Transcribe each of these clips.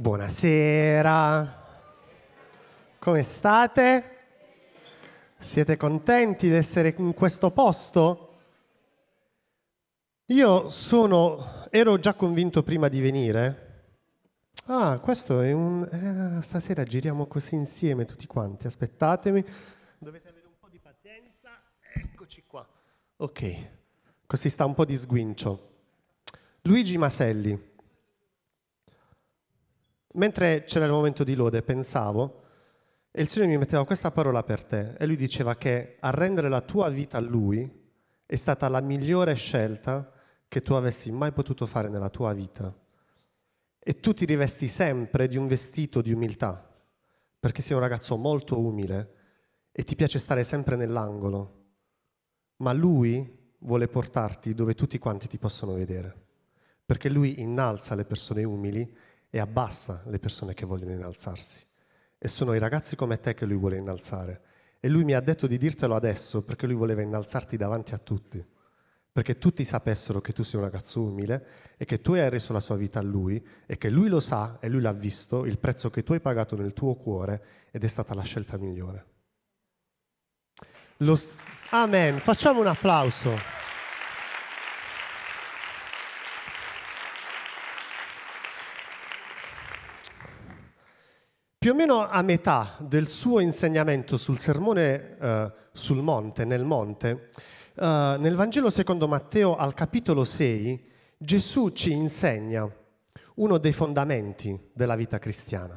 Buonasera, come state? Siete contenti di essere in questo posto? Io ero già convinto prima di venire. Questo è stasera giriamo così insieme tutti quanti, aspettatemi. Dovete avere un po' di pazienza, eccoci qua. Ok, così sta un po' di sguincio. Luigi Maselli. Mentre c'era il momento di lode, pensavo, e il Signore mi metteva questa parola per te, e Lui diceva che arrendere la tua vita a Lui è stata la migliore scelta che tu avessi mai potuto fare nella tua vita. E tu ti rivesti sempre di un vestito di umiltà, perché sei un ragazzo molto umile e ti piace stare sempre nell'angolo, ma Lui vuole portarti dove tutti quanti ti possono vedere, perché Lui innalza le persone umili e abbassa le persone che vogliono innalzarsi. E sono i ragazzi come te che Lui vuole innalzare. E Lui mi ha detto di dirtelo adesso perché Lui voleva innalzarti davanti a tutti. Perché tutti sapessero che tu sei un ragazzo umile e che tu hai reso la sua vita a Lui e che Lui lo sa e Lui l'ha visto, il prezzo che tu hai pagato nel tuo cuore ed è stata la scelta migliore. Amen. Facciamo un applauso. Più o meno a metà del suo insegnamento sul sermone sul monte, nel monte, nel Vangelo secondo Matteo al capitolo 6, Gesù ci insegna uno dei fondamenti della vita cristiana.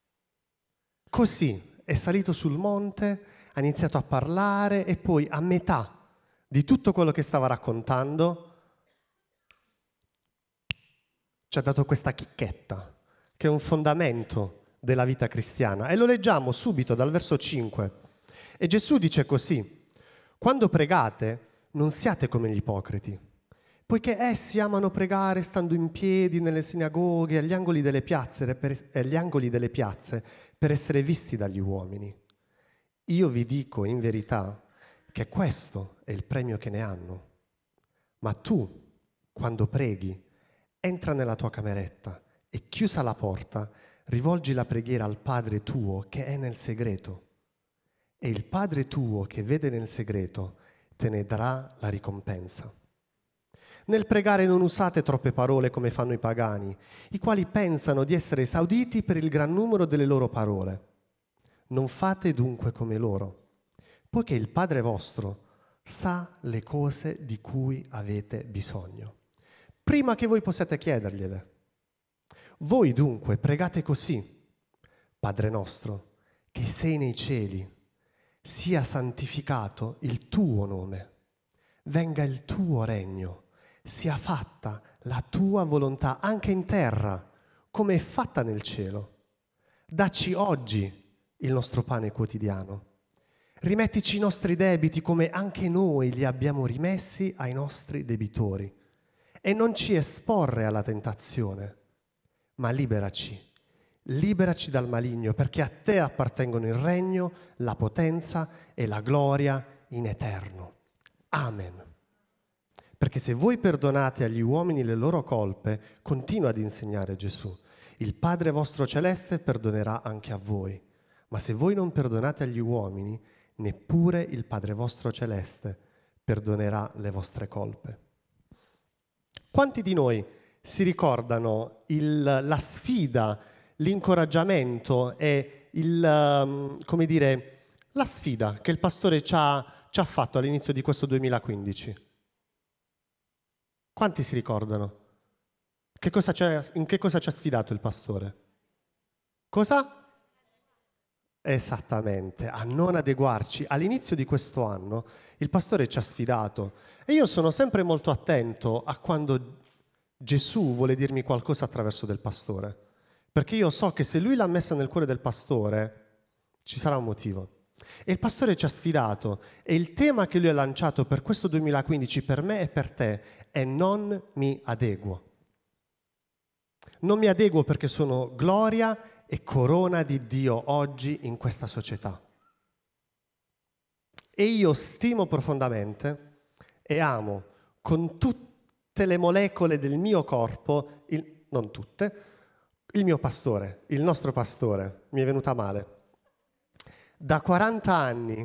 Così è salito sul monte, ha iniziato a parlare e poi a metà di tutto quello che stava raccontando ci ha dato questa chicchetta, che è un fondamento della vita cristiana. E lo leggiamo subito dal verso 5. E Gesù dice così: quando pregate non siate come gli ipocriti, poiché essi amano pregare stando in piedi nelle sinagoghe, agli angoli delle piazze per essere visti dagli uomini. Io vi dico in verità che questo è il premio che ne hanno. Ma tu, quando preghi, entra nella tua cameretta e chiusa la porta, rivolgi la preghiera al Padre tuo che è nel segreto. E il Padre tuo che vede nel segreto te ne darà la ricompensa. Nel pregare non usate troppe parole come fanno i pagani, i quali pensano di essere esauditi per il gran numero delle loro parole. Non fate dunque come loro, poiché il Padre vostro sa le cose di cui avete bisogno, prima che voi possiate chiedergliele. Voi dunque pregate così: Padre nostro, che sei nei cieli, sia santificato il tuo nome, venga il tuo regno, sia fatta la tua volontà anche in terra, come è fatta nel cielo. Dacci oggi il nostro pane quotidiano. Rimettici i nostri debiti come anche noi li abbiamo rimessi ai nostri debitori. E non ci esporre alla tentazione, ma liberaci dal maligno, perché a te appartengono il regno, la potenza e la gloria in eterno. Amen. Perché se voi perdonate agli uomini le loro colpe, continua ad insegnare Gesù, il Padre vostro celeste perdonerà anche a voi. Ma se voi non perdonate agli uomini, neppure il Padre vostro celeste perdonerà le vostre colpe. Quanti di noi si ricordano la sfida, l'incoraggiamento e la sfida che il pastore ci ha fatto all'inizio di questo 2015? Quanti si ricordano? In che cosa ci ha sfidato il pastore? Cosa? Esattamente, a non adeguarci. All'inizio di questo anno il pastore ci ha sfidato e io sono sempre molto attento a quando Gesù vuole dirmi qualcosa attraverso del pastore, perché io so che se lui l'ha messa nel cuore del pastore ci sarà un motivo. E il pastore ci ha sfidato e il tema che lui ha lanciato per questo 2015 per me e per te è: non mi adeguo. Non mi adeguo perché sono gloria e corona di Dio oggi in questa società. E io stimo profondamente e amo con tutte le molecole del mio corpo, non tutte, il mio pastore, il nostro pastore, mi è venuta male. Da 40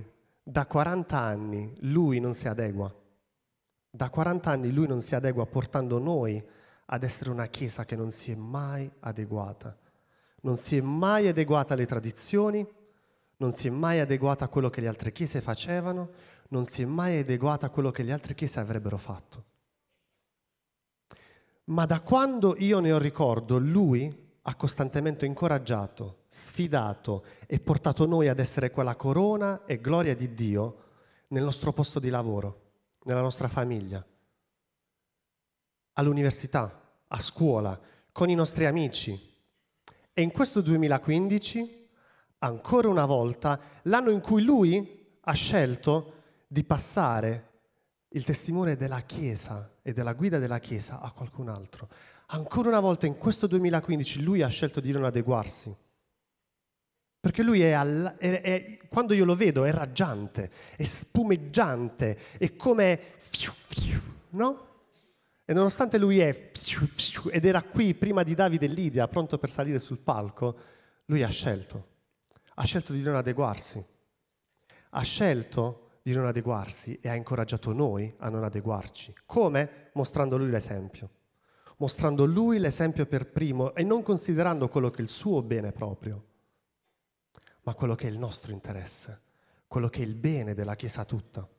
anni lui non si adegua. Da 40 anni lui non si adegua, portando noi ad essere una chiesa che non si è mai adeguata. Non si è mai adeguata alle tradizioni, non si è mai adeguata a quello che le altre chiese facevano, non si è mai adeguata a quello che le altre chiese avrebbero fatto. Ma da quando io ne ho ricordo, lui ha costantemente incoraggiato, sfidato e portato noi ad essere quella corona e gloria di Dio nel nostro posto di lavoro, nella nostra famiglia, all'università, a scuola, con i nostri amici. E in questo 2015, ancora una volta, l'anno in cui lui ha scelto di passare il testimone della Chiesa e della guida della Chiesa a qualcun altro. Ancora una volta in questo 2015 lui ha scelto di non adeguarsi. Perché lui quando io lo vedo è raggiante, è spumeggiante, è come... no? E nonostante lui ed era qui prima di Davide e Lidia, pronto per salire sul palco, lui ha scelto di non adeguarsi. Ha scelto di non adeguarsi e ha incoraggiato noi a non adeguarci. Come? Mostrando lui l'esempio. Mostrando lui l'esempio per primo e non considerando quello che è il suo bene proprio, ma quello che è il nostro interesse, quello che è il bene della Chiesa tutta.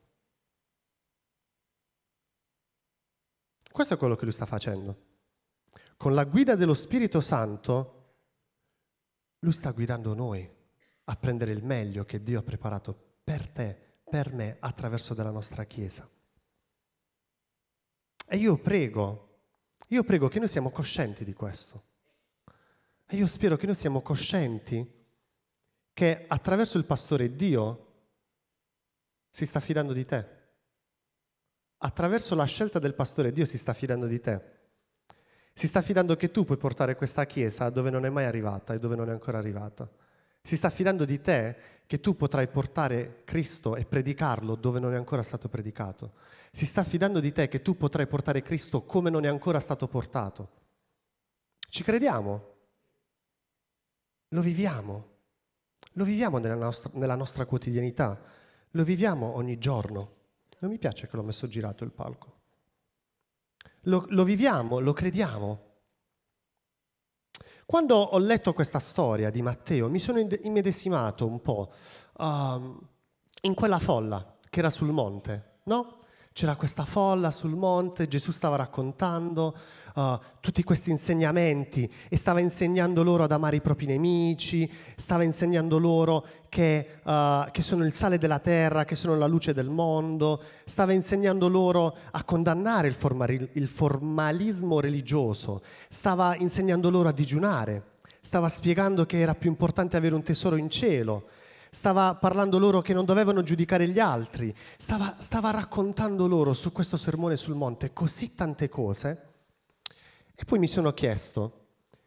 Questo è quello che lui sta facendo. Con la guida dello Spirito Santo, lui sta guidando noi a prendere il meglio che Dio ha preparato per te, per me, attraverso della nostra Chiesa. E io prego che noi siamo coscienti di questo. E io spero che noi siamo coscienti che attraverso il pastore Dio si sta fidando di te. Attraverso la scelta del pastore Dio si sta fidando di te. Si sta fidando che tu puoi portare questa Chiesa dove non è mai arrivata e dove non è ancora arrivata. Si sta fidando di te che tu potrai portare Cristo e predicarlo dove non è ancora stato predicato. Si sta fidando di te che tu potrai portare Cristo come non è ancora stato portato. Ci crediamo? Lo viviamo? Lo viviamo nella nostra quotidianità? Lo viviamo ogni giorno? Non mi piace che l'ho messo girato il palco. Lo viviamo, lo crediamo. Quando ho letto questa storia di Matteo, mi sono immedesimato un po' in quella folla che era sul monte, no? C'era questa folla sul monte, Gesù stava raccontando tutti questi insegnamenti e stava insegnando loro ad amare i propri nemici, stava insegnando loro che sono il sale della terra, che sono la luce del mondo, stava insegnando loro a condannare il formalismo religioso, stava insegnando loro a digiunare, stava spiegando che era più importante avere un tesoro in cielo, stava parlando loro che non dovevano giudicare gli altri, stava raccontando loro su questo sermone sul monte così tante cose. E poi mi sono chiesto,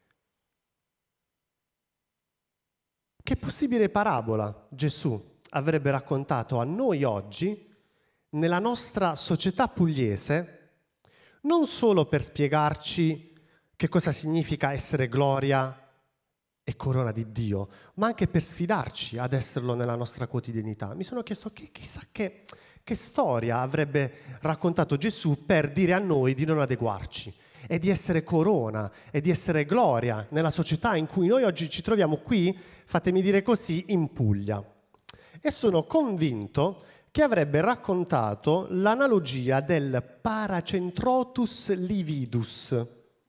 che possibile parabola Gesù avrebbe raccontato a noi oggi, nella nostra società pugliese, non solo per spiegarci che cosa significa essere gloria e corona di Dio, ma anche per sfidarci ad esserlo nella nostra quotidianità. Mi sono chiesto chissà che storia avrebbe raccontato Gesù per dire a noi di non adeguarci e di essere corona e di essere gloria nella società in cui noi oggi ci troviamo qui, fatemi dire così, in Puglia. E sono convinto che avrebbe raccontato l'analogia del Paracentrotus lividus.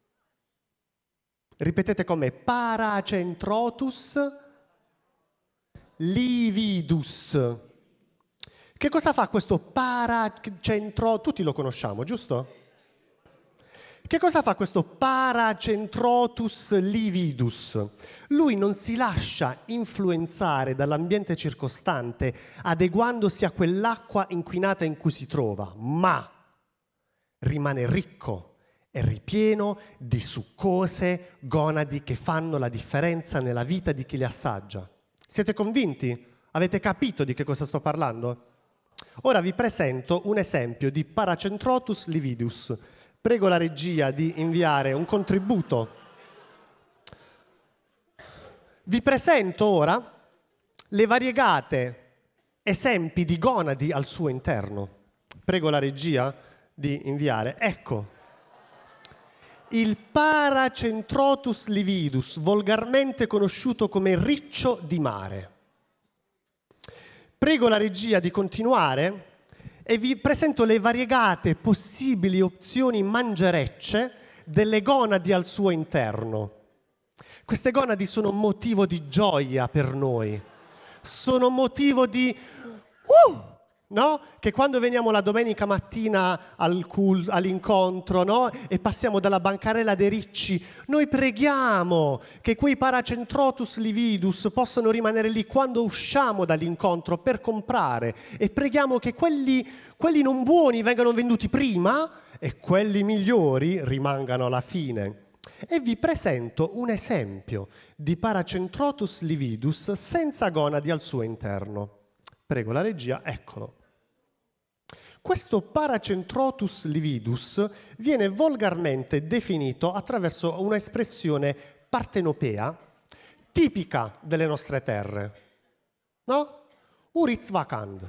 Ripetete con me, Paracentrotus lividus. Che cosa fa questo Paracentrotus? Tutti lo conosciamo, giusto? Che cosa fa questo Paracentrotus lividus? Lui non si lascia influenzare dall'ambiente circostante, adeguandosi a quell'acqua inquinata in cui si trova, ma rimane ricco e ripieno di succose gonadi che fanno la differenza nella vita di chi le assaggia. Siete convinti? Avete capito di che cosa sto parlando? Ora vi presento un esempio di Paracentrotus lividus. Prego la regia di inviare un contributo. Vi presento ora le variegate esempi di gonadi al suo interno. Prego la regia di inviare. Ecco, il Paracentrotus lividus, volgarmente conosciuto come riccio di mare. Prego la regia di continuare e vi presento le variegate possibili opzioni mangerecce delle gonadi al suo interno. Queste gonadi sono motivo di gioia per noi, sono motivo di no? Che quando veniamo la domenica mattina all'incontro, no? E passiamo dalla bancarella dei ricci, noi preghiamo che quei Paracentrotus lividus possano rimanere lì quando usciamo dall'incontro per comprare, e preghiamo che quelli non buoni vengano venduti prima e quelli migliori rimangano alla fine. E vi presento un esempio di Paracentrotus lividus senza gonadi al suo interno. Prego la regia, eccolo. Questo Paracentrotus lividus viene volgarmente definito attraverso un'espressione partenopea tipica delle nostre terre, no? Uriz vacand.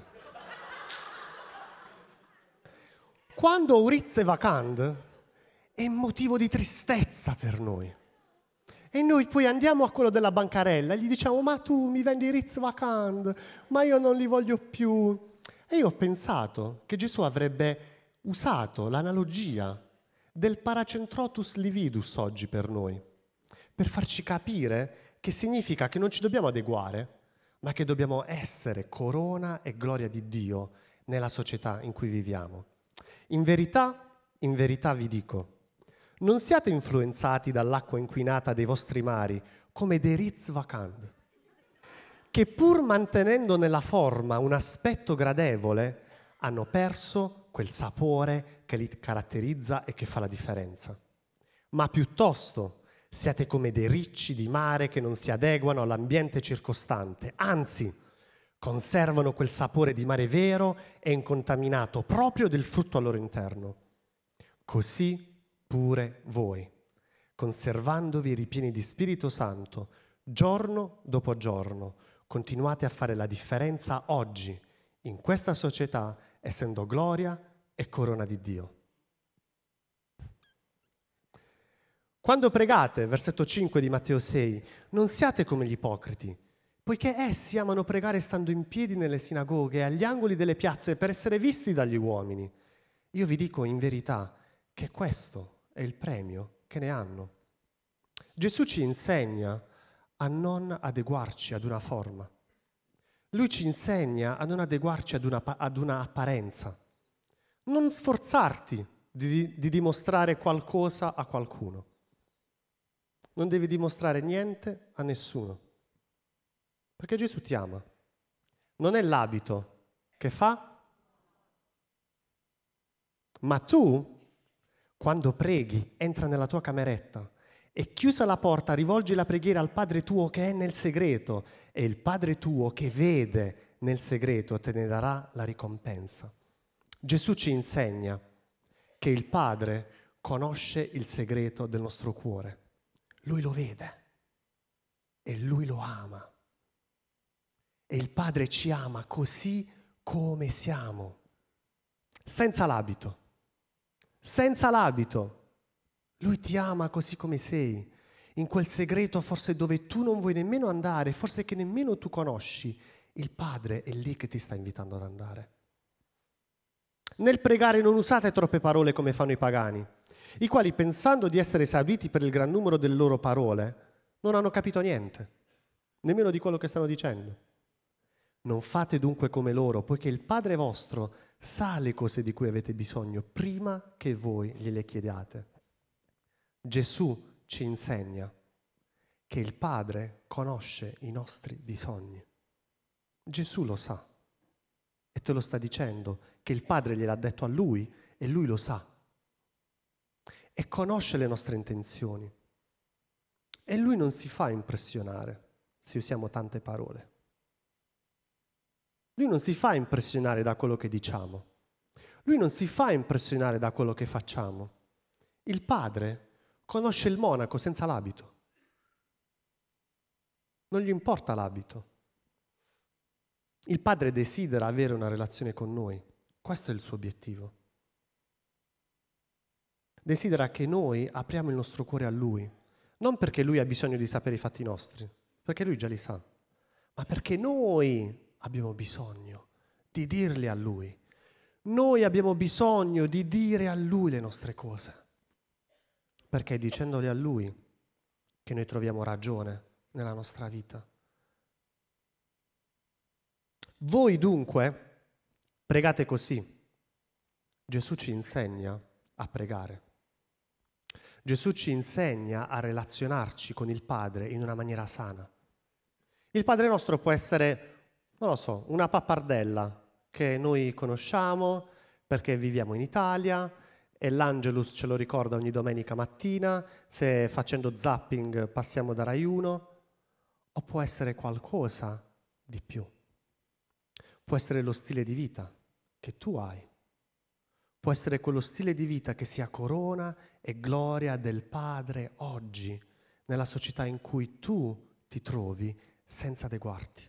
Quando uriz è vacand è motivo di tristezza per noi. E noi poi andiamo a quello della bancarella e gli diciamo: ma tu mi vendi uriz vacand, ma io non li voglio più. E io ho pensato che Gesù avrebbe usato l'analogia del Paracentrotus lividus oggi per noi, per farci capire che significa che non ci dobbiamo adeguare, ma che dobbiamo essere corona e gloria di Dio nella società in cui viviamo. In verità vi dico, non siate influenzati dall'acqua inquinata dei vostri mari come dei uriz vacand, che pur mantenendo nella forma un aspetto gradevole, hanno perso quel sapore che li caratterizza e che fa la differenza. Ma piuttosto siate come dei ricci di mare che non si adeguano all'ambiente circostante, anzi, conservano quel sapore di mare vero e incontaminato proprio del frutto al loro interno. Così pure voi, conservandovi ripieni di Spirito Santo, giorno dopo giorno, continuate a fare la differenza oggi, in questa società, essendo gloria e corona di Dio. Quando pregate, versetto 5 di Matteo 6, non siate come gli ipocriti, poiché essi amano pregare stando in piedi nelle sinagoghe e agli angoli delle piazze per essere visti dagli uomini. Io vi dico in verità che questo è il premio che ne hanno. Gesù ci insegna a non adeguarci ad una forma. Lui ci insegna a non adeguarci ad una apparenza. Non sforzarti di dimostrare qualcosa a qualcuno. Non devi dimostrare niente a nessuno. Perché Gesù ti ama. Non è l'abito che fa, ma tu, quando preghi, entra nella tua cameretta e chiusa la porta rivolgi la preghiera al Padre tuo che è nel segreto, e il Padre tuo che vede nel segreto te ne darà la ricompensa. Gesù ci insegna che il Padre conosce il segreto del nostro cuore. Lui lo vede e Lui lo ama. E il Padre ci ama così come siamo, senza l'abito. Senza l'abito. Lui ti ama così come sei, in quel segreto forse dove tu non vuoi nemmeno andare, forse che nemmeno tu conosci. Il Padre è lì che ti sta invitando ad andare. Nel pregare non usate troppe parole come fanno i pagani, i quali, pensando di essere esauditi per il gran numero delle loro parole, non hanno capito niente, nemmeno di quello che stanno dicendo. Non fate dunque come loro, poiché il Padre vostro sa le cose di cui avete bisogno prima che voi gliele chiediate. Gesù ci insegna che il Padre conosce i nostri bisogni. Gesù lo sa e te lo sta dicendo, che il Padre gliel'ha detto a Lui e Lui lo sa. E conosce le nostre intenzioni. E Lui non si fa impressionare se usiamo tante parole. Lui non si fa impressionare da quello che diciamo. Lui non si fa impressionare da quello che facciamo. Il Padre conosce il monaco senza l'abito. non gli importa l'abito. Il Padre desidera avere una relazione con noi, questo è il suo obiettivo. Desidera che noi apriamo il nostro cuore a Lui, non perché Lui ha bisogno di sapere i fatti nostri, perché Lui già li sa, ma perché noi abbiamo bisogno di dirli a Lui. Noi abbiamo bisogno di dire a Lui le nostre cose, perché è dicendole a Lui che noi troviamo ragione nella nostra vita. Voi dunque pregate così. Gesù ci insegna a pregare. Gesù ci insegna a relazionarci con il Padre in una maniera sana. Il Padre nostro può essere, non lo so, una pappardella che noi conosciamo perché viviamo in Italia e l'Angelus ce lo ricorda ogni domenica mattina, se facendo zapping passiamo da Rai 1, o può essere qualcosa di più. Può essere lo stile di vita che tu hai. Può essere quello stile di vita che sia corona e gloria del Padre oggi, nella società in cui tu ti trovi senza adeguarti.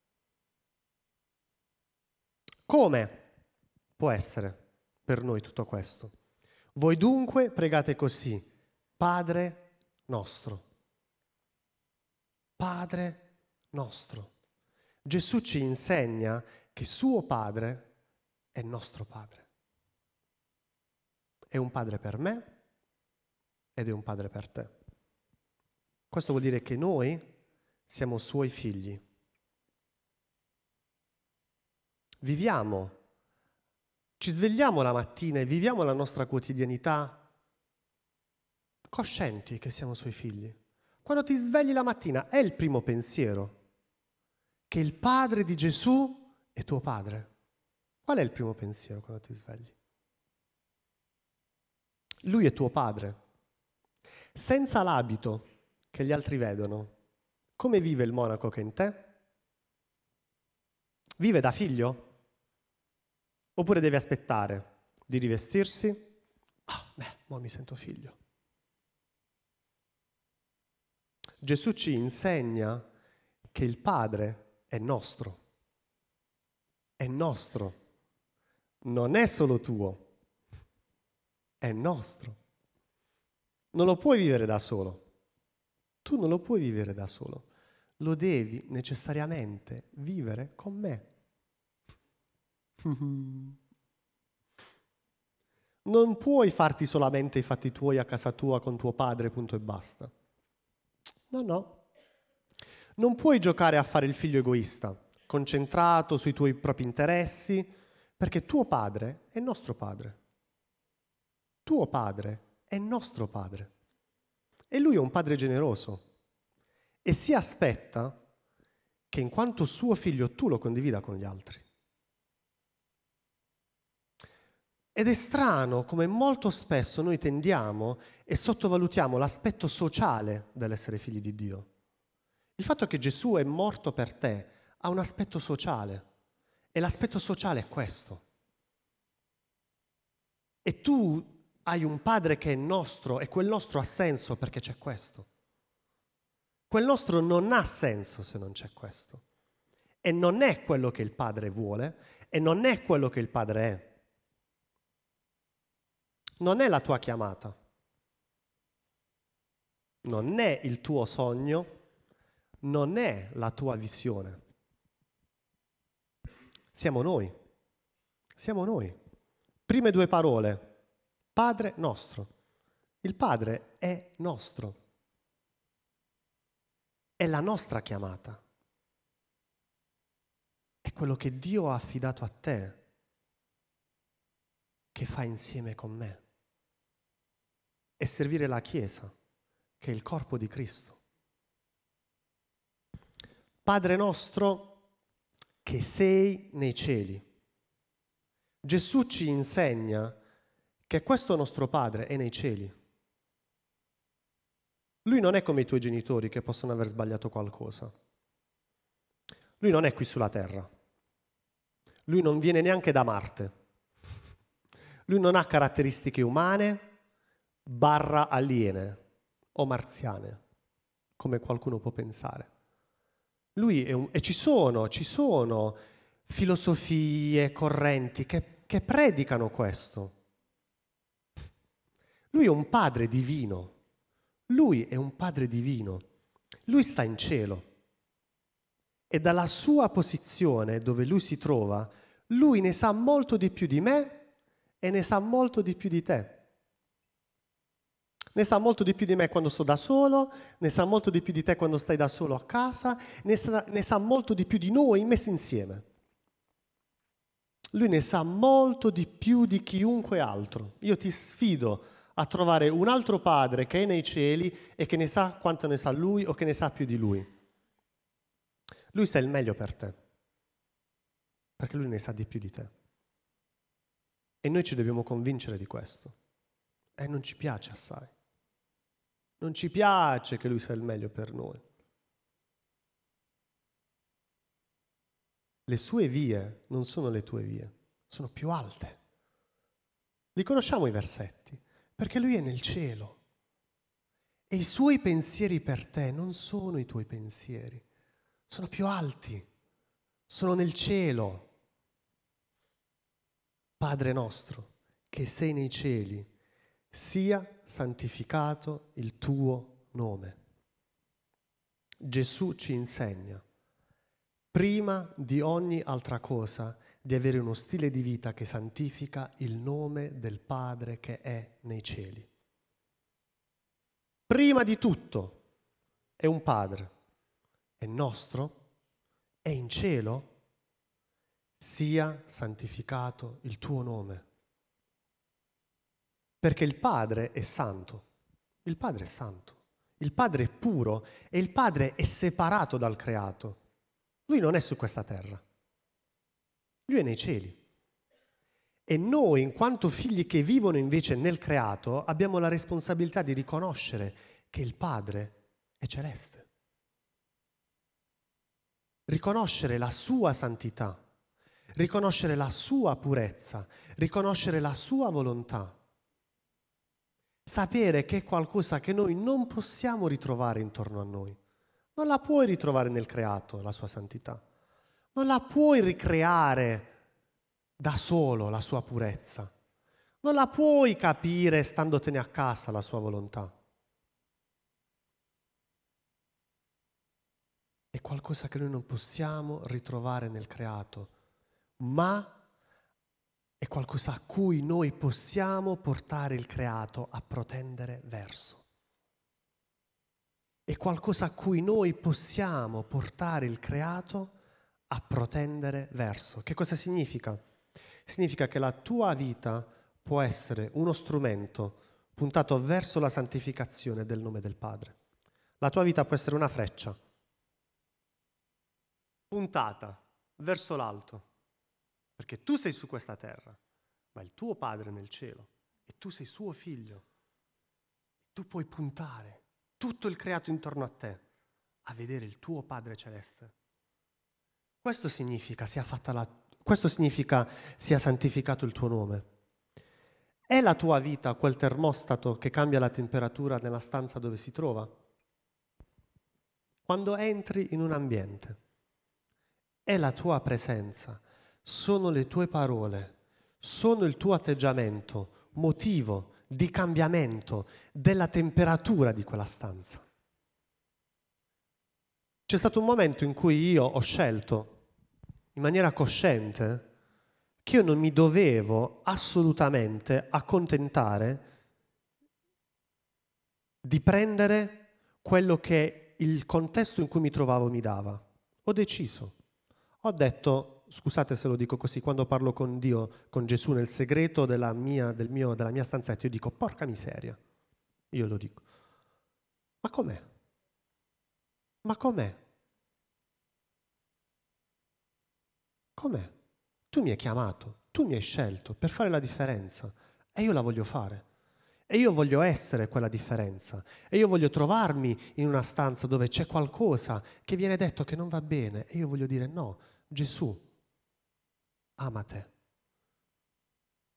Come può essere per noi tutto questo? Voi dunque pregate così, Padre nostro. Padre nostro. Gesù ci insegna che suo Padre è nostro Padre. È un Padre per me ed è un Padre per te. Questo vuol dire che noi siamo Suoi figli. Viviamo, ci svegliamo la mattina e viviamo la nostra quotidianità coscienti che siamo Suoi figli. Quando ti svegli la mattina è il primo pensiero che il Padre di Gesù è tuo Padre. Qual è il primo pensiero quando ti svegli? Lui è tuo Padre. Senza l'abito che gli altri vedono, come vive il monaco che è in te? Vive da figlio? Oppure deve aspettare di rivestirsi? Mo mi sento figlio. Gesù ci insegna che il Padre è nostro. È nostro. Non è solo tuo. È nostro. Non lo puoi vivere da solo. Tu non lo puoi vivere da solo. Lo devi necessariamente vivere con me. Non puoi farti solamente i fatti tuoi a casa tua con tuo padre, punto e basta. No. Non puoi giocare a fare il figlio egoista, concentrato sui tuoi propri interessi, perché tuo padre è nostro padre. Tuo padre è nostro padre. E lui è un padre generoso. E si aspetta che in quanto suo figlio tu lo condivida con gli altri. Ed è strano come molto spesso noi tendiamo e sottovalutiamo l'aspetto sociale dell'essere figli di Dio. Il fatto che Gesù è morto per te ha un aspetto sociale e l'aspetto sociale è questo. E tu hai un padre che è nostro e quel nostro ha senso perché c'è questo. Quel nostro non ha senso se non c'è questo. E non è quello che il padre vuole e non è quello che il padre è. Non è la tua chiamata, non è il tuo sogno, non è la tua visione. Siamo noi. Prime due parole, Padre nostro. Il Padre è nostro. È la nostra chiamata. È quello che Dio ha affidato a te, che fa insieme con me. E servire la Chiesa, che è il corpo di Cristo. Padre nostro che sei nei cieli. Gesù ci insegna che questo nostro Padre è nei cieli. Lui non è come i tuoi genitori che possono aver sbagliato qualcosa. Lui non è qui sulla terra. Lui non viene neanche da Marte. Lui non ha caratteristiche umane / aliene o marziane, come qualcuno può pensare. E ci sono filosofie, correnti che predicano questo. Lui è un padre divino. Lui è un padre divino. Lui sta in cielo. E dalla sua posizione, dove lui si trova, lui ne sa molto di più di me e ne sa molto di più di te. Ne sa molto di più di me quando sto da solo, ne sa molto di più di te quando stai da solo a casa, ne sa molto di più di noi messi insieme. Lui ne sa molto di più di chiunque altro. Io ti sfido a trovare un altro padre che è nei cieli e che ne sa quanto ne sa lui o che ne sa più di lui. Lui sa il meglio per te, perché lui ne sa di più di te. E noi ci dobbiamo convincere di questo. E non ci piace assai. Non ci piace che lui sa il meglio per noi. Le sue vie non sono le tue vie, sono più alte. Li conosciamo i versetti, perché lui è nel cielo. E i suoi pensieri per te non sono i tuoi pensieri, sono più alti, sono nel cielo. Padre nostro, che sei nei cieli, sia santificato il tuo nome. Gesù ci insegna, prima di ogni altra cosa, di avere uno stile di vita che santifica il nome del Padre che è nei cieli. Prima di tutto è un Padre, è nostro, è in cielo, sia santificato il tuo nome. Perché il Padre è santo, il Padre è santo, il Padre è puro e il Padre è separato dal creato. Lui non è su questa terra, lui è nei cieli. E noi, in quanto figli che vivono invece nel creato, abbiamo la responsabilità di riconoscere che il Padre è celeste. Riconoscere la sua santità, riconoscere la sua purezza, riconoscere la sua volontà. Sapere che è qualcosa che noi non possiamo ritrovare intorno a noi. Non la puoi ritrovare nel creato, la sua santità. Non la puoi ricreare da solo, la sua purezza. Non la puoi capire standotene a casa, la sua volontà. È qualcosa che noi non possiamo ritrovare nel creato, ma è qualcosa a cui noi possiamo portare il creato a protendere verso. È qualcosa a cui noi possiamo portare il creato a protendere verso. Che cosa significa? Significa che la tua vita può essere uno strumento puntato verso la santificazione del nome del Padre. La tua vita può essere una freccia puntata verso l'alto, perché tu sei su questa terra, ma il tuo Padre è nel cielo e tu sei suo figlio. Tu puoi puntare tutto il creato intorno a te a vedere il tuo Padre celeste. Questo significa sia santificato il tuo nome. È la tua vita quel termostato che cambia la temperatura nella stanza dove si trova? Quando entri in un ambiente, è la tua presenza, sono le tue parole, sono il tuo atteggiamento, motivo di cambiamento della temperatura di quella stanza. C'è stato un momento in cui io ho scelto, in maniera cosciente, che io non mi dovevo assolutamente accontentare di prendere quello che il contesto in cui mi trovavo mi dava. Ho deciso. Ho detto, scusate se lo dico così, quando parlo con Dio, con Gesù nel segreto della mia stanzetta, io dico, porca miseria. Io lo dico. Ma com'è? Ma com'è? Com'è? Tu mi hai chiamato, tu mi hai scelto per fare la differenza e io la voglio fare. E io voglio essere quella differenza. E io voglio trovarmi in una stanza dove c'è qualcosa che viene detto che non va bene. E io voglio dire no, Gesù ama te.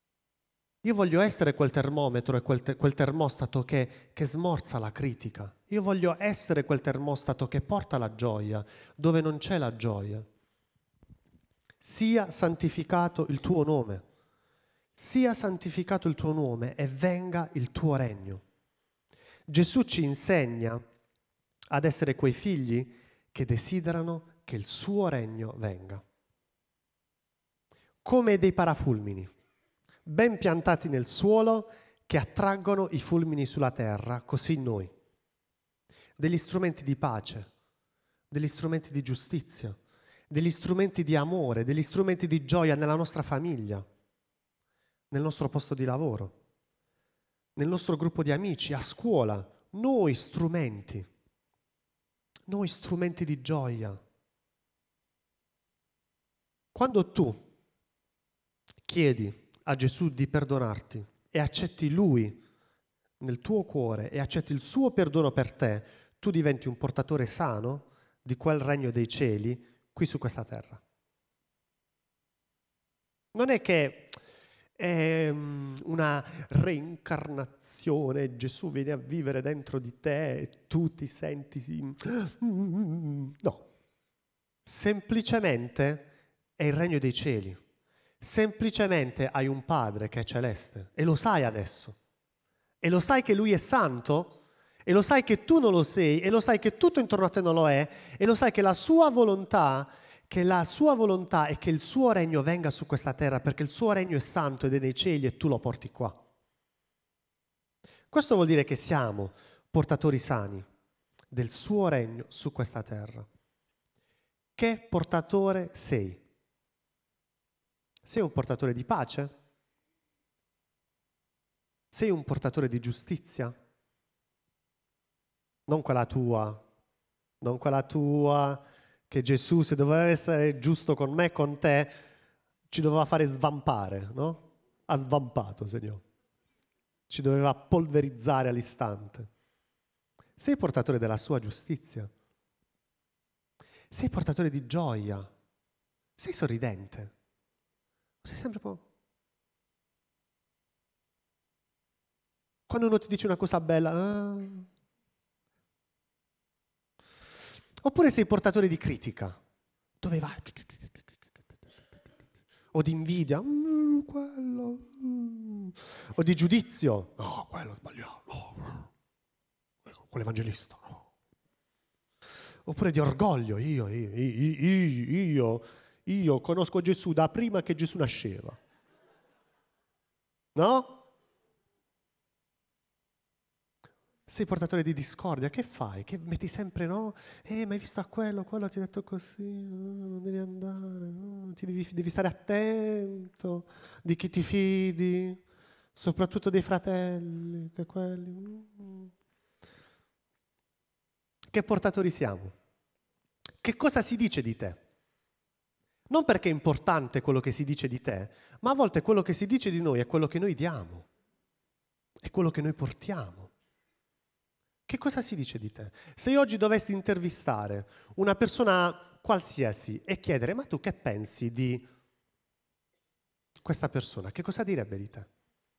Io voglio essere quel termometro e quel termostato che smorza la critica. Io voglio essere quel termostato che porta la gioia dove non c'è la gioia. Sia santificato il tuo nome. Sia santificato il tuo nome e venga il tuo regno. Gesù ci insegna ad essere quei figli che desiderano che il suo regno venga. Come dei parafulmini, ben piantati nel suolo, che attraggono i fulmini sulla terra, così noi. Degli strumenti di pace, degli strumenti di giustizia, degli strumenti di amore, degli strumenti di gioia nella nostra famiglia, nel nostro posto di lavoro, nel nostro gruppo di amici, a scuola, noi strumenti di gioia. Quando tu chiedi a Gesù di perdonarti e accetti Lui nel tuo cuore e accetti il suo perdono per te, tu diventi un portatore sano di quel regno dei cieli qui su questa terra. Non è che è una reincarnazione, Gesù viene a vivere dentro di te e tu ti senti... No, semplicemente è il regno dei cieli. Semplicemente hai un Padre che è celeste e lo sai adesso. E lo sai che Lui è santo e lo sai che tu non lo sei e lo sai che tutto intorno a te non lo è e lo sai che la sua volontà è che il suo regno venga su questa terra perché il suo regno è santo ed è nei cieli e tu lo porti qua. Questo vuol dire che siamo portatori sani del suo regno su questa terra. Che portatore sei? Sei un portatore di pace? Sei un portatore di giustizia? Non quella tua, che Gesù, se doveva essere giusto con me e con te, ci doveva fare svampare, no? Ha svampato, Signore. Ci doveva polverizzare all'istante. Sei portatore della sua giustizia. Sei portatore di gioia. Sei sorridente. Sei sempre un po'... Quando uno ti dice una cosa bella... Oppure sei portatore di critica. Dove vai? O di invidia. Quello. O di giudizio. No, quello sbagliato. No. Quell'evangelista. No. Oppure di orgoglio. Io conosco Gesù da prima che Gesù nasceva. No? Sei portatore di discordia, che fai? Che metti sempre no? Ma hai visto a quello ti ha detto così, non devi andare, no? Devi stare attento di chi ti fidi, soprattutto dei fratelli, che quelli. Che portatori siamo? Che cosa si dice di te? Non perché è importante quello che si dice di te, ma a volte quello che si dice di noi è quello che noi diamo, è quello che noi portiamo. Che cosa si dice di te? Se io oggi dovessi intervistare una persona qualsiasi e chiedere ma tu che pensi di questa persona, che cosa direbbe di te?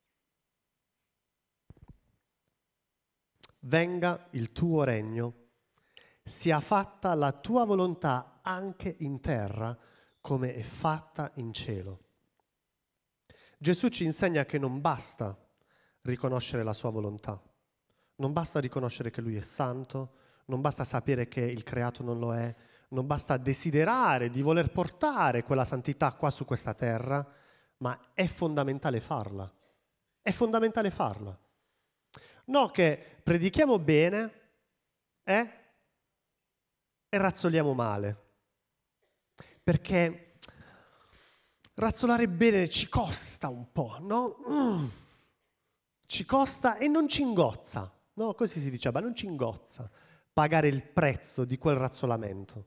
Venga il tuo regno, sia fatta la tua volontà anche in terra come è fatta in cielo. Gesù ci insegna che non basta riconoscere la sua volontà. Non basta riconoscere che Lui è santo, non basta sapere che il creato non lo è, non basta desiderare di voler portare quella santità qua su questa terra, ma è fondamentale farla. È fondamentale farla. No che predichiamo bene e razzoliamo male. Perché razzolare bene ci costa un po', no? Ci costa e non ci ingozza. No, così si diceva, non ci ingozza pagare il prezzo di quel razzolamento.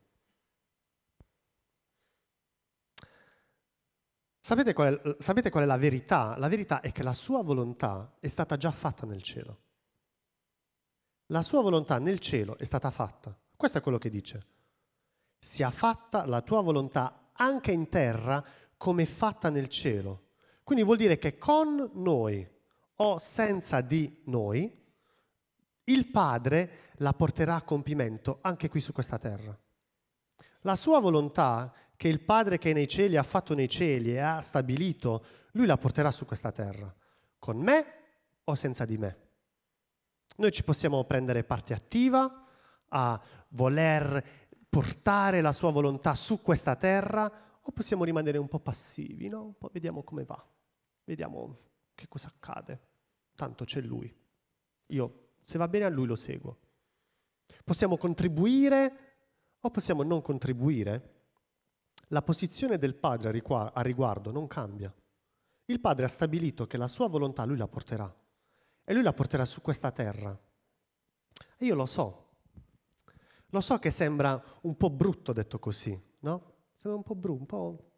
Sapete qual è la verità? La verità è che la sua volontà è stata già fatta nel cielo. La sua volontà nel cielo è stata fatta. Questo è quello che dice. Sia fatta la tua volontà anche in terra come è fatta nel cielo. Quindi vuol dire che con noi o senza di noi, il Padre la porterà a compimento anche qui su questa terra. La sua volontà, che il Padre che è nei cieli ha fatto nei cieli e ha stabilito, lui la porterà su questa terra, con me o senza di me. Noi ci possiamo prendere parte attiva a voler portare la sua volontà su questa terra, o possiamo rimanere un po' passivi, no? Un po' vediamo come va, vediamo che cosa accade. Tanto c'è lui. Io, se va bene a lui, lo seguo. Possiamo contribuire o possiamo non contribuire. La posizione del Padre a riguardo non cambia. Il Padre ha stabilito che la sua volontà lui la porterà e lui la porterà su questa terra. E io lo so che sembra un po' brutto detto così, no? Sembra un po' brutto, un po'.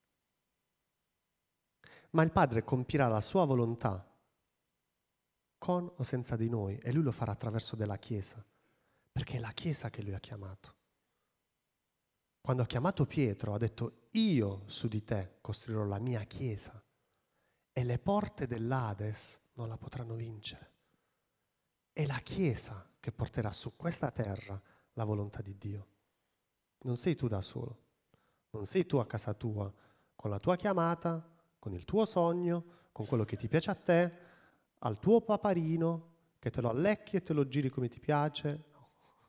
Ma il Padre compirà la sua volontà con o senza di noi e lui lo farà attraverso della Chiesa, perché è la Chiesa che lui ha chiamato. Quando ha chiamato Pietro ha detto: io su di te costruirò la mia Chiesa e le porte dell'Ades non la potranno vincere. È la Chiesa che porterà su questa terra la volontà di Dio. Non sei tu da solo, non sei tu a casa tua, con la tua chiamata, con il tuo sogno, con quello che ti piace a te, al tuo paparino, che te lo allecchi e te lo giri come ti piace. No.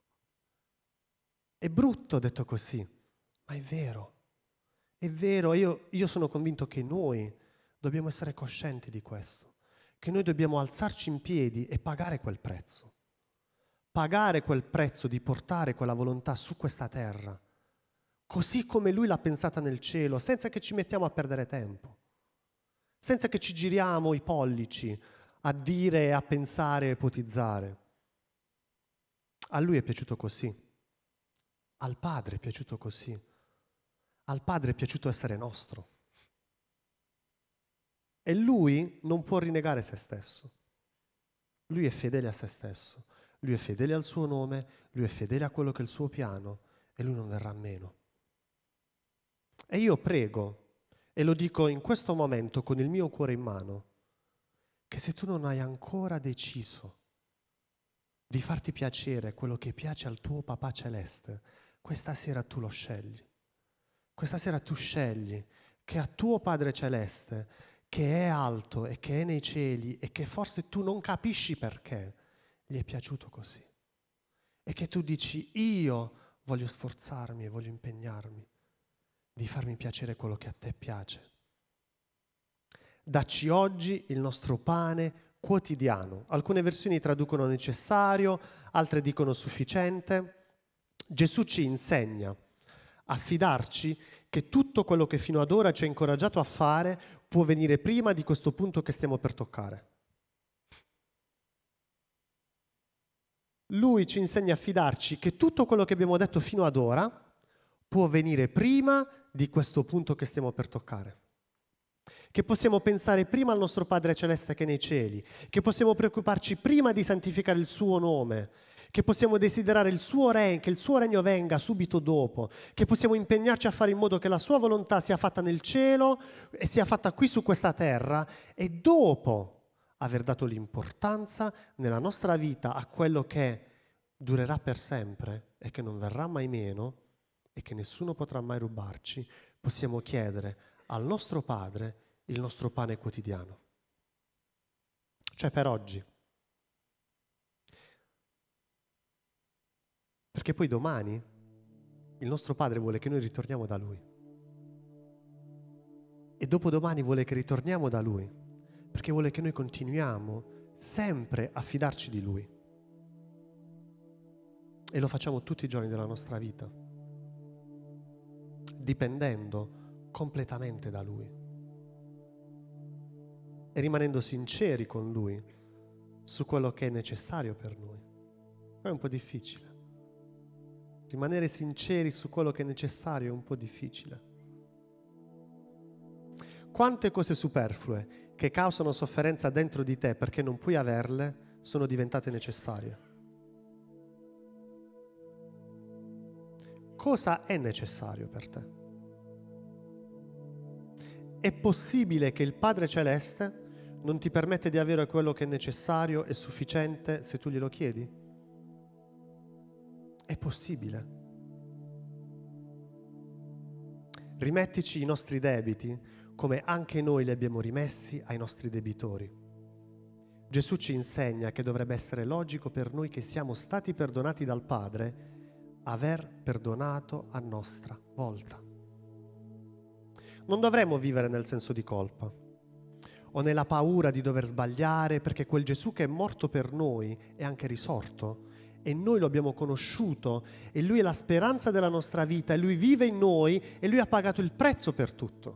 È brutto detto così, ma è vero, io sono convinto che noi dobbiamo essere coscienti di questo, che noi dobbiamo alzarci in piedi e pagare quel prezzo di portare quella volontà su questa terra, così come Lui l'ha pensata nel cielo, senza che ci mettiamo a perdere tempo, senza che ci giriamo i pollici a dire, a pensare, a ipotizzare. A Lui è piaciuto così, al Padre è piaciuto così, al Padre è piaciuto essere nostro. E Lui non può rinnegare se stesso. Lui è fedele a se stesso, Lui è fedele al suo nome, Lui è fedele a quello che è il suo piano e Lui non verrà meno. E io prego, e lo dico in questo momento con il mio cuore in mano, che se tu non hai ancora deciso di farti piacere quello che piace al tuo Papà Celeste, questa sera tu lo scegli. Questa sera tu scegli che a tuo Padre Celeste, che è alto e che è nei cieli e che forse tu non capisci perché, gli è piaciuto così. E che tu dici: io voglio sforzarmi e voglio impegnarmi di farmi piacere quello che a te piace. Dacci oggi il nostro pane quotidiano. Alcune versioni traducono necessario, altre dicono sufficiente. Gesù ci insegna a fidarci che tutto quello che fino ad ora ci ha incoraggiato a fare può venire prima di questo punto che stiamo per toccare. Lui ci insegna a fidarci che tutto quello che abbiamo detto fino ad ora può venire prima di questo punto che stiamo per toccare. Che possiamo pensare prima al nostro Padre Celeste che è nei cieli, che possiamo preoccuparci prima di santificare il suo nome, che possiamo desiderare il suo regno, che il suo regno venga subito dopo, che possiamo impegnarci a fare in modo che la sua volontà sia fatta nel cielo e sia fatta qui su questa terra, e dopo aver dato l'importanza nella nostra vita a quello che durerà per sempre e che non verrà mai meno e che nessuno potrà mai rubarci, possiamo chiedere al nostro Padre il nostro pane quotidiano. Cioè per oggi. Perché poi domani il nostro Padre vuole che noi ritorniamo da Lui. E dopodomani vuole che ritorniamo da Lui, perché vuole che noi continuiamo sempre a fidarci di Lui. E lo facciamo tutti i giorni della nostra vita, dipendendo completamente da Lui e rimanendo sinceri con Lui su quello che è necessario per noi. Poi è un po' difficile. Rimanere sinceri su quello che è necessario è un po' difficile. Quante cose superflue che causano sofferenza dentro di te perché non puoi averle sono diventate necessarie. Cosa è necessario per te? È possibile che il Padre Celeste non ti permette di avere quello che è necessario e sufficiente se tu glielo chiedi? È possibile. Rimettici i nostri debiti come anche noi li abbiamo rimessi ai nostri debitori. Gesù ci insegna che dovrebbe essere logico per noi che siamo stati perdonati dal Padre aver perdonato a nostra volta. Non dovremmo vivere nel senso di colpa o nella paura di dover sbagliare, perché quel Gesù che è morto per noi è anche risorto e noi lo abbiamo conosciuto e Lui è la speranza della nostra vita e Lui vive in noi e Lui ha pagato il prezzo per tutto.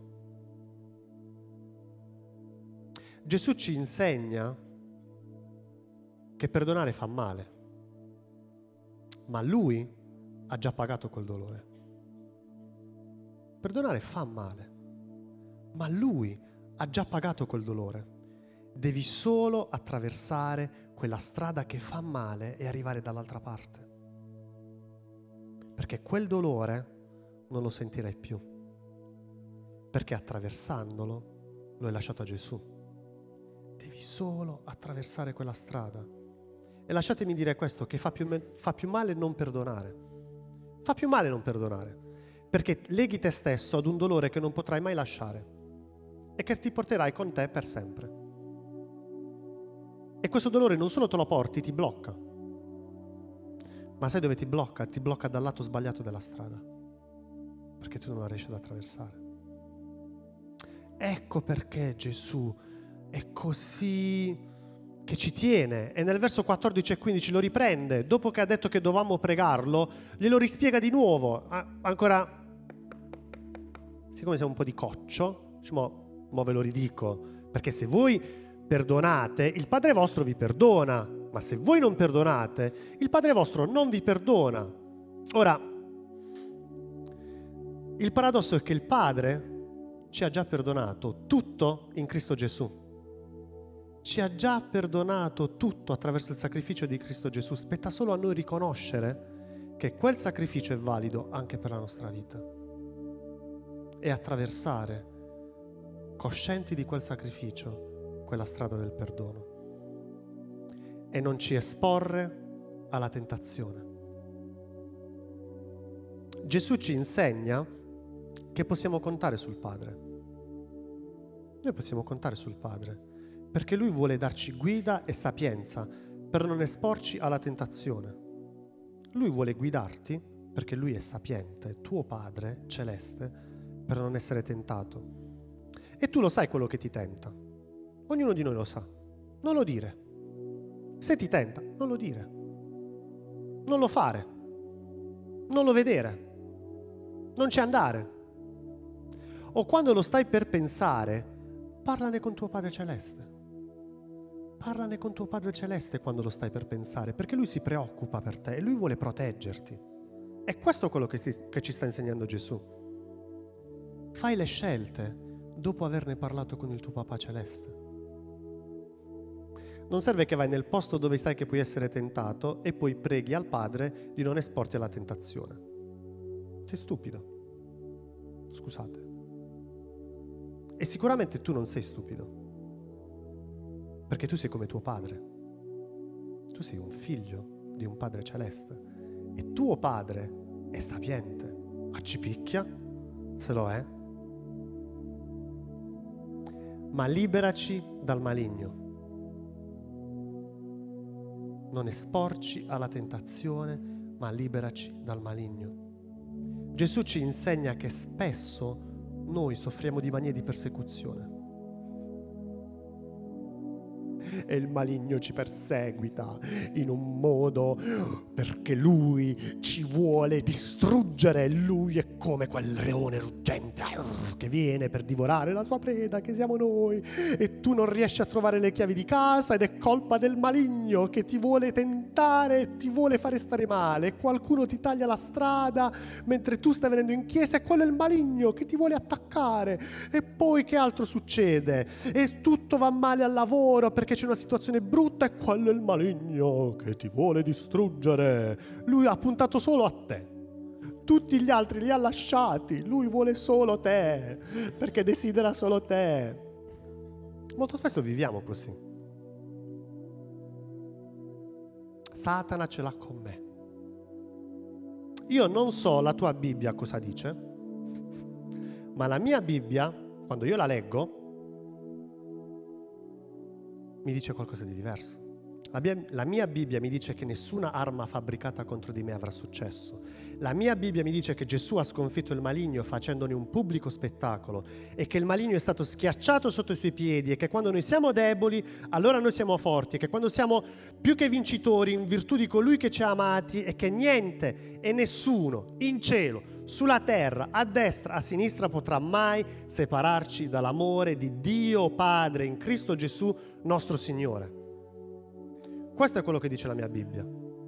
Gesù ci insegna che perdonare fa male, ma Lui ha già pagato quel dolore. Perdonare fa male, ma Lui ha già pagato quel dolore. Devi solo attraversare quella strada che fa male e arrivare dall'altra parte. Perché quel dolore non lo sentirai più. Perché attraversandolo lo hai lasciato a Gesù. Devi solo attraversare quella strada. E lasciatemi dire questo, che fa più male non perdonare. Fa più male non perdonare. Perché leghi te stesso ad un dolore che non potrai mai lasciare e che ti porterai con te per sempre. E questo dolore non solo te lo porti, ti blocca. Ma sai dove ti blocca? Ti blocca dal lato sbagliato della strada, perché tu non la riesci ad attraversare. Ecco perché Gesù è così che ci tiene, e nel verso 14 e 15 lo riprende, dopo che ha detto che dovevamo pregarlo, glielo rispiega di nuovo. Ancora, siccome siamo un po' di coccio, mo ve lo ridico, perché se voi perdonate, il Padre vostro vi perdona, ma se voi non perdonate, il Padre vostro non vi perdona. Ora, il paradosso è che il Padre ci ha già perdonato tutto in Cristo Gesù. Ci ha già perdonato tutto attraverso il sacrificio di Cristo Gesù. Spetta solo a noi riconoscere che quel sacrificio è valido anche per la nostra vita e attraversare, coscienti di quel sacrificio, quella strada del perdono e non ci esporre alla tentazione. Gesù ci insegna che possiamo contare sul Padre. Noi possiamo contare sul Padre perché Lui vuole darci guida e sapienza per non esporci alla tentazione. Lui vuole guidarti perché Lui è sapiente, tuo Padre celeste, per non essere tentato. E tu lo sai quello che ti tenta. Ognuno di noi lo sa. Non lo dire. Se ti tenta, non lo dire. Non lo fare. Non lo vedere. Non ci andare. O quando lo stai per pensare, parlane con tuo Padre celeste. Parlane con tuo Padre celeste quando lo stai per pensare, perché Lui si preoccupa per te e Lui vuole proteggerti. È questo quello che ci sta insegnando Gesù. Fai le scelte dopo averne parlato con il tuo Papà celeste. Non serve che vai nel posto dove sai che puoi essere tentato e poi preghi al Padre di non esporti alla tentazione. Sei stupido. Scusate. E sicuramente tu non sei stupido, perché tu sei come tuo Padre. Tu sei un figlio di un Padre celeste e tuo Padre è sapiente. Accipicchia, se lo è. Ma liberaci dal maligno. Non esporci alla tentazione, ma liberaci dal maligno. Gesù ci insegna che spesso noi soffriamo di manie di persecuzione. E il maligno ci perseguita in un modo perché lui ci vuole distruggere. Lui è come quel leone ruggente che viene per divorare la sua preda, che siamo noi, e tu non riesci a trovare le chiavi di casa ed è colpa del maligno che ti vuole tentare e ti vuole fare stare male. Qualcuno ti taglia la strada mentre tu stai venendo in chiesa e quello è il maligno che ti vuole attaccare. E poi che altro succede? E tutto va male al lavoro perché c'è una situazione brutta e quello è il maligno che ti vuole distruggere. Lui ha puntato solo a te. Tutti gli altri li ha lasciati. Lui vuole solo te perché desidera solo te. Molto spesso viviamo così. Satana ce l'ha con me. Io non so la tua Bibbia cosa dice, ma la mia Bibbia, quando io la leggo, mi dice qualcosa di diverso. La mia Bibbia mi dice che nessuna arma fabbricata contro di me avrà successo. La mia Bibbia mi dice che Gesù ha sconfitto il maligno facendone un pubblico spettacolo e che il maligno è stato schiacciato sotto i suoi piedi e che quando noi siamo deboli, allora noi siamo forti, e che quando siamo più che vincitori in virtù di colui che ci ha amati, e che niente e nessuno in cielo, sulla terra, a destra, a sinistra potrà mai separarci dall'amore di Dio Padre in Cristo Gesù nostro Signore. Questo è quello che dice la mia Bibbia.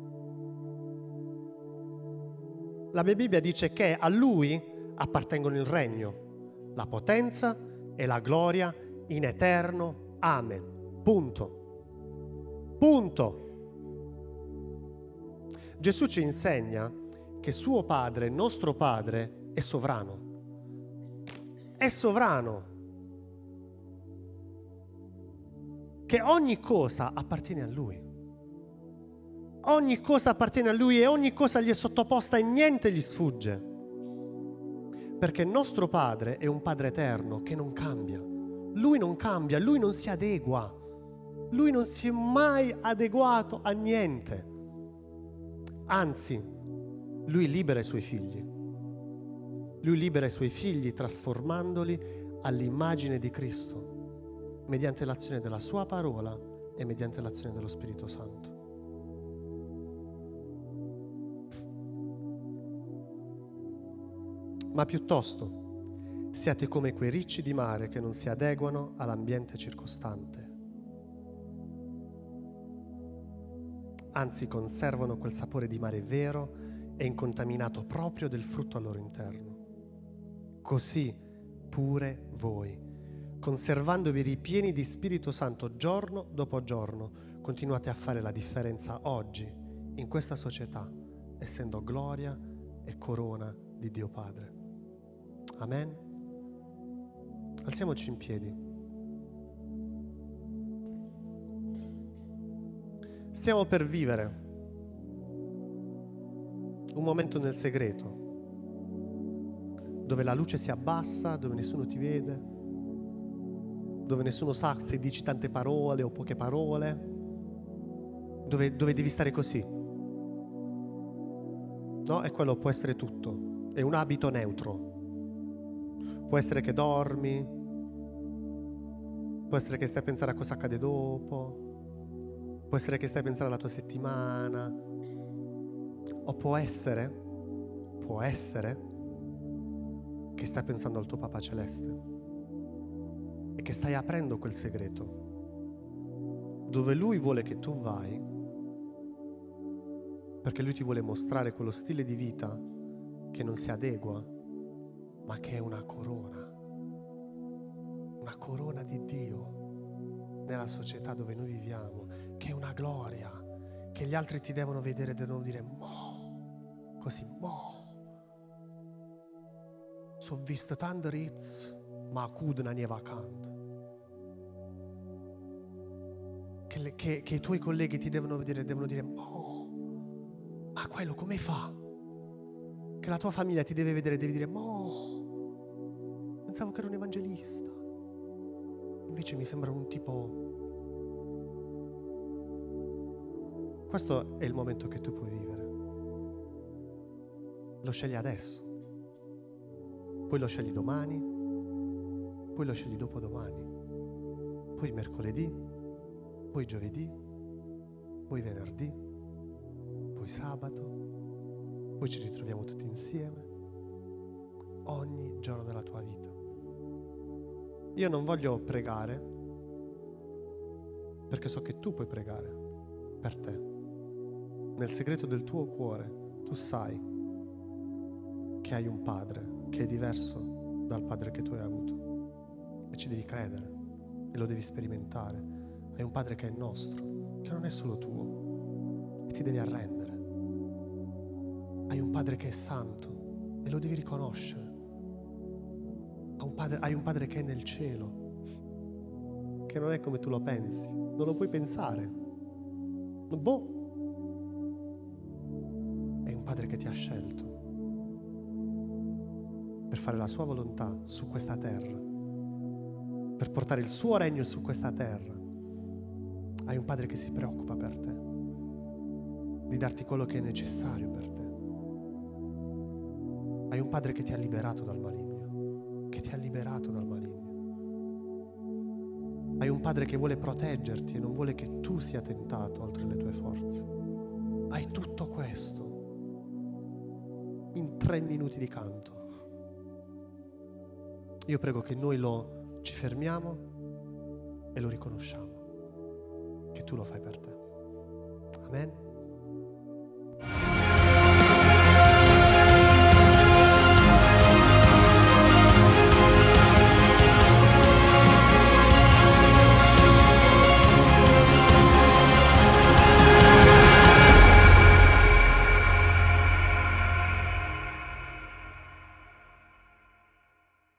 La mia Bibbia dice che a Lui appartengono il regno, la potenza e la gloria in eterno. Amen. Punto. Punto. Gesù ci insegna che suo Padre, nostro Padre, è sovrano. È sovrano. Che ogni cosa appartiene a Lui. Ogni cosa appartiene a Lui e ogni cosa gli è sottoposta e niente gli sfugge. Perché il nostro Padre è un Padre eterno che non cambia. Lui non cambia, Lui non si adegua. Lui non si è mai adeguato a niente. Anzi, Lui libera i Suoi figli. Lui libera i Suoi figli trasformandoli all'immagine di Cristo, mediante l'azione della Sua parola e mediante l'azione dello Spirito Santo. Ma piuttosto siate come quei ricci di mare che non si adeguano all'ambiente circostante. Anzi, conservano quel sapore di mare vero e incontaminato proprio del frutto al loro interno. Così pure voi, conservandovi ripieni di Spirito Santo giorno dopo giorno, continuate a fare la differenza oggi, in questa società, essendo gloria e corona di Dio Padre. Amen. Alziamoci in piedi. Stiamo per vivere un momento nel segreto, dove la luce si abbassa, dove nessuno ti vede, dove nessuno sa se dici tante parole o poche parole, dove devi stare così. No? E quello può essere tutto. È un abito neutro. Può essere che dormi, può essere che stai a pensare a cosa accade dopo, può essere che stai a pensare alla tua settimana, o può essere che stai pensando al tuo Papà Celeste e che stai aprendo quel segreto dove Lui vuole che tu vai, perché Lui ti vuole mostrare quello stile di vita che non si adegua, ma che è una corona di Dio nella società dove noi viviamo, che è una gloria, che gli altri ti devono vedere e devono dire mo, così mo. So visto tanto rizz, ma acud na nieva canto. Che i tuoi colleghi ti devono vedere e devono dire mo, ma quello come fa? Che la tua famiglia ti deve vedere e devi dire mo. Pensavo che ero un evangelista. Invece mi sembra un tipo... Questo è il momento che tu puoi vivere. Lo scegli adesso. Poi lo scegli domani. Poi lo scegli dopodomani. Poi mercoledì. Poi giovedì. Poi venerdì. Poi sabato. Poi ci ritroviamo tutti insieme. Ogni giorno della tua vita. Io non voglio pregare perché so che tu puoi pregare per te. Nel segreto del tuo cuore tu sai che hai un padre che è diverso dal padre che tu hai avuto e ci devi credere e lo devi sperimentare. Hai un padre che è nostro, che non è solo tuo e ti devi arrendere. Hai un padre che è santo e lo devi riconoscere. Hai un padre che è nel cielo che non è come tu lo pensi, non lo puoi pensare. Boh, è un Padre che ti ha scelto per fare la sua volontà su questa terra, per portare il suo regno su questa terra. Hai un Padre che si preoccupa per te, di darti quello che è necessario per te. Hai un Padre che ti ha liberato dal maligno, che ti ha liberato dal maligno. Hai un Padre che vuole proteggerti e non vuole che tu sia tentato oltre le tue forze. Hai tutto questo in 3 minuti di canto. Io prego che noi ci fermiamo e lo riconosciamo, che tu lo fai per te. Amen.